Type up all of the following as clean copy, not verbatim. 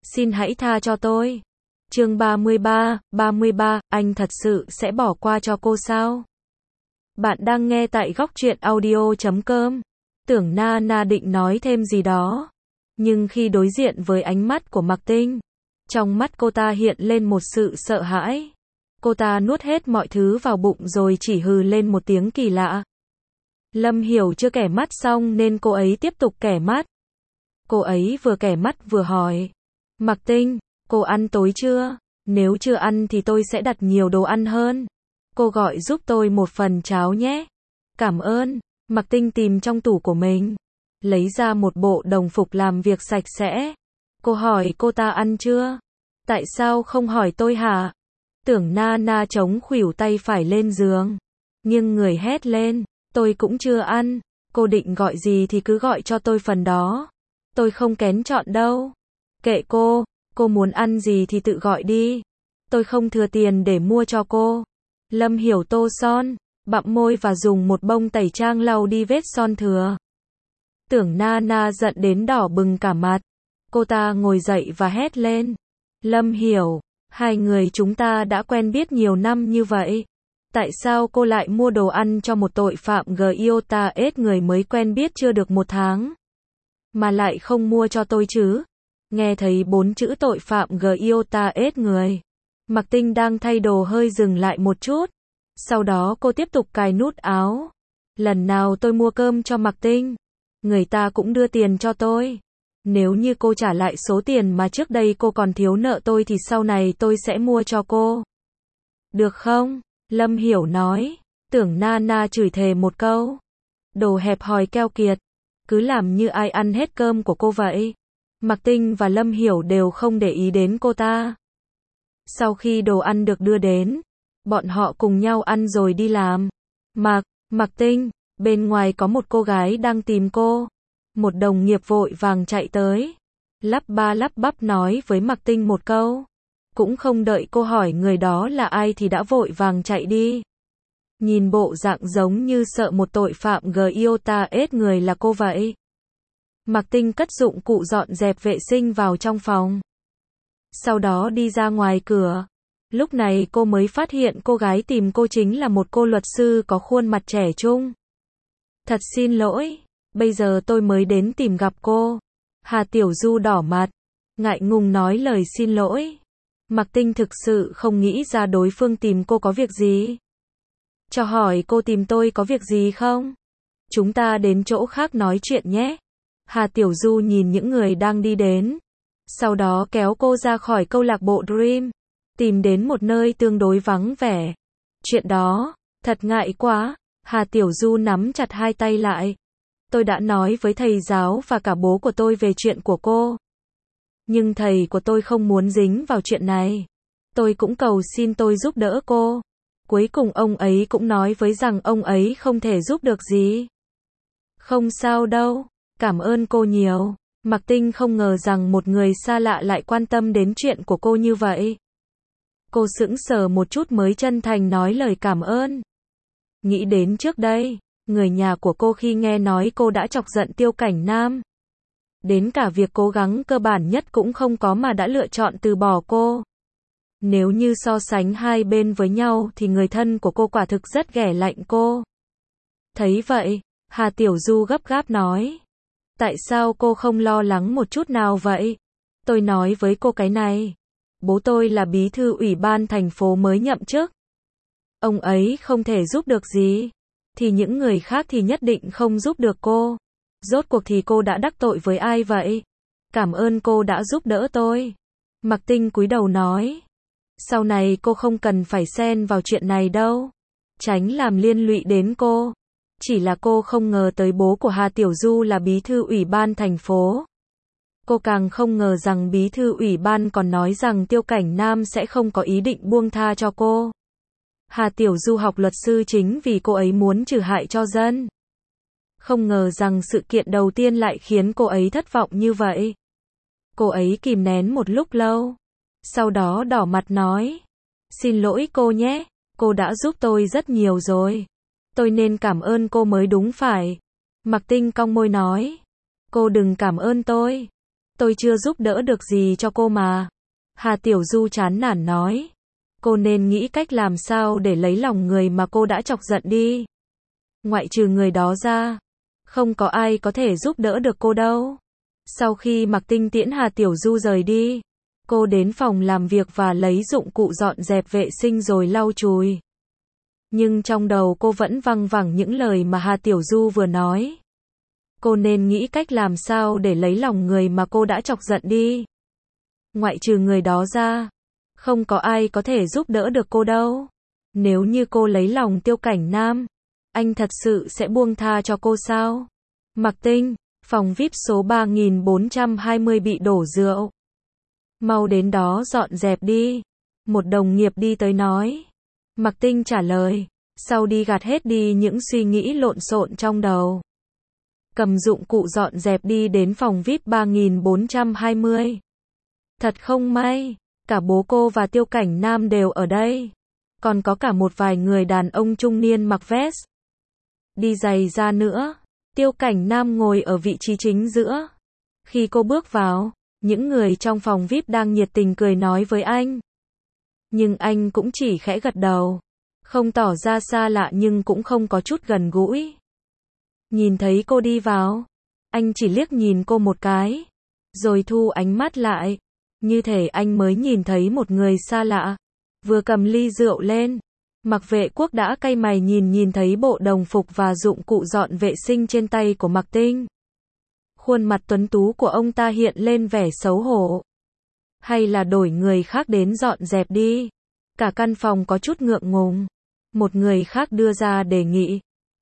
Xin hãy tha cho tôi. Chương 33, anh thật sự sẽ bỏ qua cho cô sao? Bạn đang nghe tại góc truyện audio.com. Tưởng Na định nói thêm gì đó, nhưng khi đối diện với ánh mắt của Mạc Tinh, trong mắt cô ta hiện lên một sự sợ hãi. Cô ta nuốt hết mọi thứ vào bụng rồi chỉ hừ lên một tiếng kỳ lạ. Lâm Hiểu chưa kẻ mắt xong nên cô ấy tiếp tục kẻ mắt. Cô ấy vừa kẻ mắt vừa hỏi. Mạc Tinh, cô ăn tối chưa? Nếu chưa ăn thì tôi sẽ đặt nhiều đồ ăn hơn. Cô gọi giúp tôi một phần cháo nhé. Cảm ơn. Mạc Tinh tìm trong tủ của mình, lấy ra một bộ đồng phục làm việc sạch sẽ. Cô hỏi cô ta ăn chưa? Tại sao không hỏi tôi hả? Tưởng Na chống khuỷu tay phải lên giường, nghiêng người hét lên. Tôi cũng chưa ăn. Cô định gọi gì thì cứ gọi cho tôi phần đó. Tôi không kén chọn đâu. Kệ cô muốn ăn gì thì tự gọi đi. Tôi không thừa tiền để mua cho cô. Lâm Hiểu tô son, bặm môi và dùng một bông tẩy trang lau đi vết son thừa. Tưởng Na giận đến đỏ bừng cả mặt. Cô ta ngồi dậy và hét lên. Lâm Hiểu, hai người chúng ta đã quen biết nhiều năm như vậy. Tại sao cô lại mua đồ ăn cho một tội phạm GIOTA-S người mới quen biết chưa được một tháng? Mà lại không mua cho tôi chứ? Nghe thấy 4 chữ tội phạm GIOTA-S người, Mạc Tinh đang thay đồ hơi dừng lại một chút. Sau đó cô tiếp tục cài nút áo. Lần nào tôi mua cơm cho Mạc Tinh, người ta cũng đưa tiền cho tôi. Nếu như cô trả lại số tiền mà trước đây cô còn thiếu nợ tôi thì sau này tôi sẽ mua cho cô. Được không? Lâm Hiểu nói. Tưởng Na chửi thề một câu. Đồ hẹp hòi keo kiệt. Cứ làm như ai ăn hết cơm của cô vậy. Mạc Tinh và Lâm Hiểu đều không để ý đến cô ta. Sau khi đồ ăn được đưa đến, bọn họ cùng nhau ăn rồi đi làm. Mạc Tinh, bên ngoài có một cô gái đang tìm cô. Một đồng nghiệp vội vàng chạy tới, lắp bắp nói với Mạc Tinh một câu. Cũng không đợi cô hỏi người đó là ai thì đã vội vàng chạy đi. Nhìn bộ dạng giống như sợ một tội phạm GIOTA-S người là cô vậy. Mạc Tinh cất dụng cụ dọn dẹp vệ sinh vào trong phòng. Sau đó đi ra ngoài cửa. Lúc này cô mới phát hiện cô gái tìm cô chính là một cô luật sư có khuôn mặt trẻ trung. Thật xin lỗi, bây giờ tôi mới đến tìm gặp cô. Hà Tiểu Du đỏ mặt, ngại ngùng nói lời xin lỗi. Mạc Tinh thực sự không nghĩ ra đối phương tìm cô có việc gì. Cho hỏi cô tìm tôi có việc gì không? Chúng ta đến chỗ khác nói chuyện nhé. Hà Tiểu Du nhìn những người đang đi đến. Sau đó kéo cô ra khỏi câu lạc bộ Dream. Tìm đến một nơi tương đối vắng vẻ. Chuyện đó, thật ngại quá. Hà Tiểu Du nắm chặt hai tay lại. Tôi đã nói với thầy giáo và cả bố của tôi về chuyện của cô. Nhưng thầy của tôi không muốn dính vào chuyện này. Tôi cũng cầu xin tôi giúp đỡ cô. Cuối cùng ông ấy cũng nói với rằng ông ấy không thể giúp được gì. Không sao đâu, cảm ơn cô nhiều. Mạc Tinh không ngờ rằng một người xa lạ lại quan tâm đến chuyện của cô như vậy. Cô sững sờ một chút mới chân thành nói lời cảm ơn. Nghĩ đến trước đây, người nhà của cô khi nghe nói cô đã chọc giận Tiêu Cảnh Nam. Đến cả việc cố gắng cơ bản nhất cũng không có mà đã lựa chọn từ bỏ cô. Nếu như so sánh hai bên với nhau thì người thân của cô quả thực rất ghẻ lạnh cô. Thấy vậy, Hà Tiểu Du gấp gáp nói. Tại sao cô không lo lắng một chút nào vậy? Tôi nói với cô cái này. Bố tôi là bí thư ủy ban thành phố mới nhậm chức. Ông ấy không thể giúp được gì. Thì những người khác thì nhất định không giúp được cô. Rốt cuộc thì cô đã đắc tội với ai vậy? Cảm ơn cô đã giúp đỡ tôi. Mạc Tinh cúi đầu nói. Sau này cô không cần phải xen vào chuyện này đâu. Tránh làm liên lụy đến cô. Chỉ là cô không ngờ tới bố của Hà Tiểu Du là bí thư ủy ban thành phố. Cô càng không ngờ rằng bí thư ủy ban còn nói rằng Tiêu Cảnh Nam sẽ không có ý định buông tha cho cô. Hà Tiểu Du học luật sư chính vì cô ấy muốn trừ hại cho dân. Không ngờ rằng sự kiện đầu tiên lại khiến cô ấy thất vọng như vậy. Cô ấy kìm nén một lúc lâu. Sau đó đỏ mặt nói. Xin lỗi cô nhé, cô đã giúp tôi rất nhiều rồi. Tôi nên cảm ơn cô mới đúng phải. Mạc Tinh cong môi nói. Cô đừng cảm ơn tôi. Tôi chưa giúp đỡ được gì cho cô mà. Hà Tiểu Du chán nản nói. Cô nên nghĩ cách làm sao để lấy lòng người mà cô đã chọc giận đi. Ngoại trừ người đó ra, không có ai có thể giúp đỡ được cô đâu. Sau khi Mạc Tinh tiễn Hà Tiểu Du rời đi, cô đến phòng làm việc và lấy dụng cụ dọn dẹp vệ sinh rồi lau chùi. Nhưng trong đầu cô vẫn văng vẳng những lời mà Hà Tiểu Du vừa nói. Cô nên nghĩ cách làm sao để lấy lòng người mà cô đã chọc giận đi. Ngoại trừ người đó ra, không có ai có thể giúp đỡ được cô đâu. Nếu như cô lấy lòng Tiêu Cảnh Nam, anh thật sự sẽ buông tha cho cô sao? Mạc Tinh, phòng VIP số 3420 bị đổ rượu. Mau đến đó dọn dẹp đi. Một đồng nghiệp đi tới nói. Mạc Tinh trả lời, sau đi gạt hết đi những suy nghĩ lộn xộn trong đầu. Cầm dụng cụ dọn dẹp đi đến phòng VIP 3420. Thật không may, cả bố cô và Tiêu Cảnh Nam đều ở đây. Còn có cả một vài người đàn ông trung niên mặc vest, đi giày da nữa. Tiêu Cảnh Nam ngồi ở vị trí chính giữa. Khi cô bước vào, những người trong phòng VIP đang nhiệt tình cười nói với anh. Nhưng anh cũng chỉ khẽ gật đầu, không tỏ ra xa lạ nhưng cũng không có chút gần gũi. Nhìn thấy cô đi vào, anh chỉ liếc nhìn cô một cái, rồi thu ánh mắt lại, như thể anh mới nhìn thấy một người xa lạ. Vừa cầm ly rượu lên, Mạc Vệ Quốc đã cay mày nhìn thấy bộ đồng phục và dụng cụ dọn vệ sinh trên tay của Mạc Tinh. Khuôn mặt tuấn tú của ông ta hiện lên vẻ xấu hổ. Hay là đổi người khác đến dọn dẹp đi. Cả căn phòng có chút ngượng ngùng. Một người khác đưa ra đề nghị.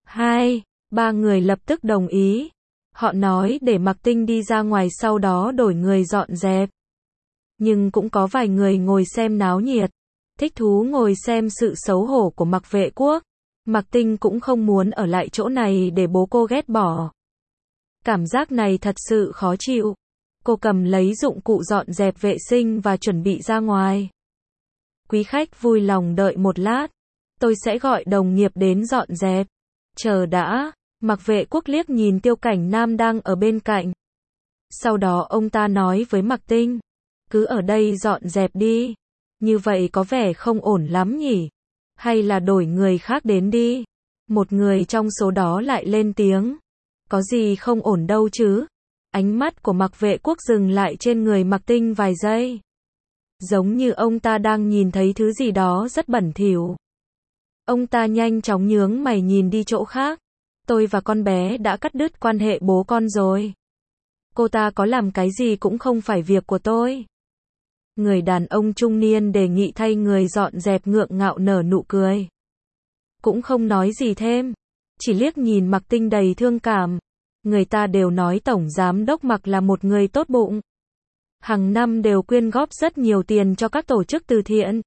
2-3 người lập tức đồng ý. Họ nói để Mạc Tinh đi ra ngoài sau đó đổi người dọn dẹp. Nhưng cũng có vài người ngồi xem náo nhiệt, thích thú ngồi xem sự xấu hổ của Mạc Vệ Quốc. Mạc Tinh cũng không muốn ở lại chỗ này để bố cô ghét bỏ. Cảm giác này thật sự khó chịu. Cô cầm lấy dụng cụ dọn dẹp vệ sinh và chuẩn bị ra ngoài. Quý khách vui lòng đợi một lát. Tôi sẽ gọi đồng nghiệp đến dọn dẹp. Chờ đã. Mạc Vệ Quốc liếc nhìn Tiêu Cảnh Nam đang ở bên cạnh. Sau đó ông ta nói với Mạc Tinh. Cứ ở đây dọn dẹp đi. Như vậy có vẻ không ổn lắm nhỉ. Hay là đổi người khác đến đi. Một người trong số đó lại lên tiếng. Có gì không ổn đâu chứ. Ánh mắt của Mạc Vệ Quốc dừng lại trên người Mạc Tinh vài giây. Giống như ông ta đang nhìn thấy thứ gì đó rất bẩn thỉu. Ông ta nhanh chóng nhướng mày nhìn đi chỗ khác. Tôi và con bé đã cắt đứt quan hệ bố con rồi. Cô ta có làm cái gì cũng không phải việc của tôi. Người đàn ông trung niên đề nghị thay người dọn dẹp ngượng ngạo nở nụ cười. Cũng không nói gì thêm. Chỉ liếc nhìn Mạc Tinh đầy thương cảm. Người ta đều nói Tổng Giám đốc Mạc là một người tốt bụng. Hàng năm đều quyên góp rất nhiều tiền cho các tổ chức từ thiện.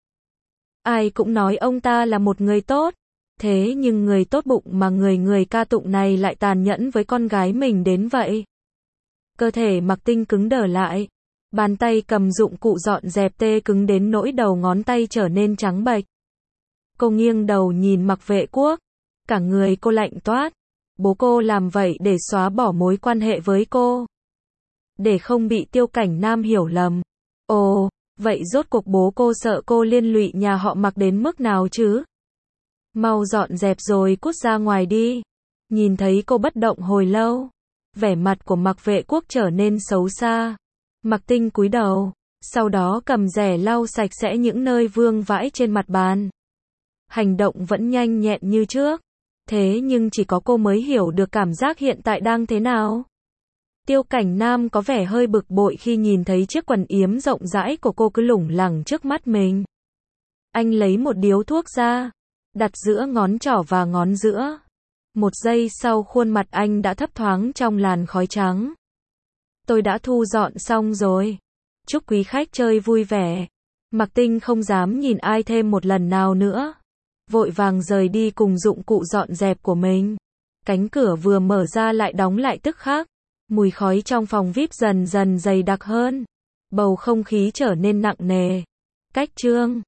Ai cũng nói ông ta là một người tốt. Thế nhưng người tốt bụng mà người ca tụng này lại tàn nhẫn với con gái mình đến vậy. Cơ thể Mạc Tinh cứng đờ lại. Bàn tay cầm dụng cụ dọn dẹp tê cứng đến nỗi đầu ngón tay trở nên trắng bệch. Cô nghiêng đầu nhìn Mạc Vệ Quốc. Cả người cô lạnh toát. Bố cô làm vậy để xóa bỏ mối quan hệ với cô. Để không bị Tiêu Cảnh Nam hiểu lầm. Ồ, vậy rốt cuộc bố cô sợ cô liên lụy nhà họ Mạc đến mức nào chứ? Mau dọn dẹp rồi cút ra ngoài đi. Nhìn thấy cô bất động hồi lâu. Vẻ mặt của Mạc Vệ Quốc trở nên xấu xa. Mạc Tinh cúi đầu. Sau đó cầm rẻ lau sạch sẽ những nơi vương vãi trên mặt bàn. Hành động vẫn nhanh nhẹn như trước. Thế nhưng chỉ có cô mới hiểu được cảm giác hiện tại đang thế nào. Tiêu Cảnh Nam có vẻ hơi bực bội khi nhìn thấy chiếc quần yếm rộng rãi của cô cứ lủng lẳng trước mắt mình. Anh lấy một điếu thuốc ra, đặt giữa ngón trỏ và ngón giữa. Một giây sau khuôn mặt anh đã thấp thoáng trong làn khói trắng. Tôi đã thu dọn xong rồi. Chúc quý khách chơi vui vẻ. Mạc Tinh không dám nhìn ai thêm một lần nào nữa. Vội vàng rời đi cùng dụng cụ dọn dẹp của mình. Cánh cửa vừa mở ra lại đóng lại tức khắc. Mùi khói trong phòng VIP dần dần dày đặc hơn. Bầu không khí trở nên nặng nề. Cách chương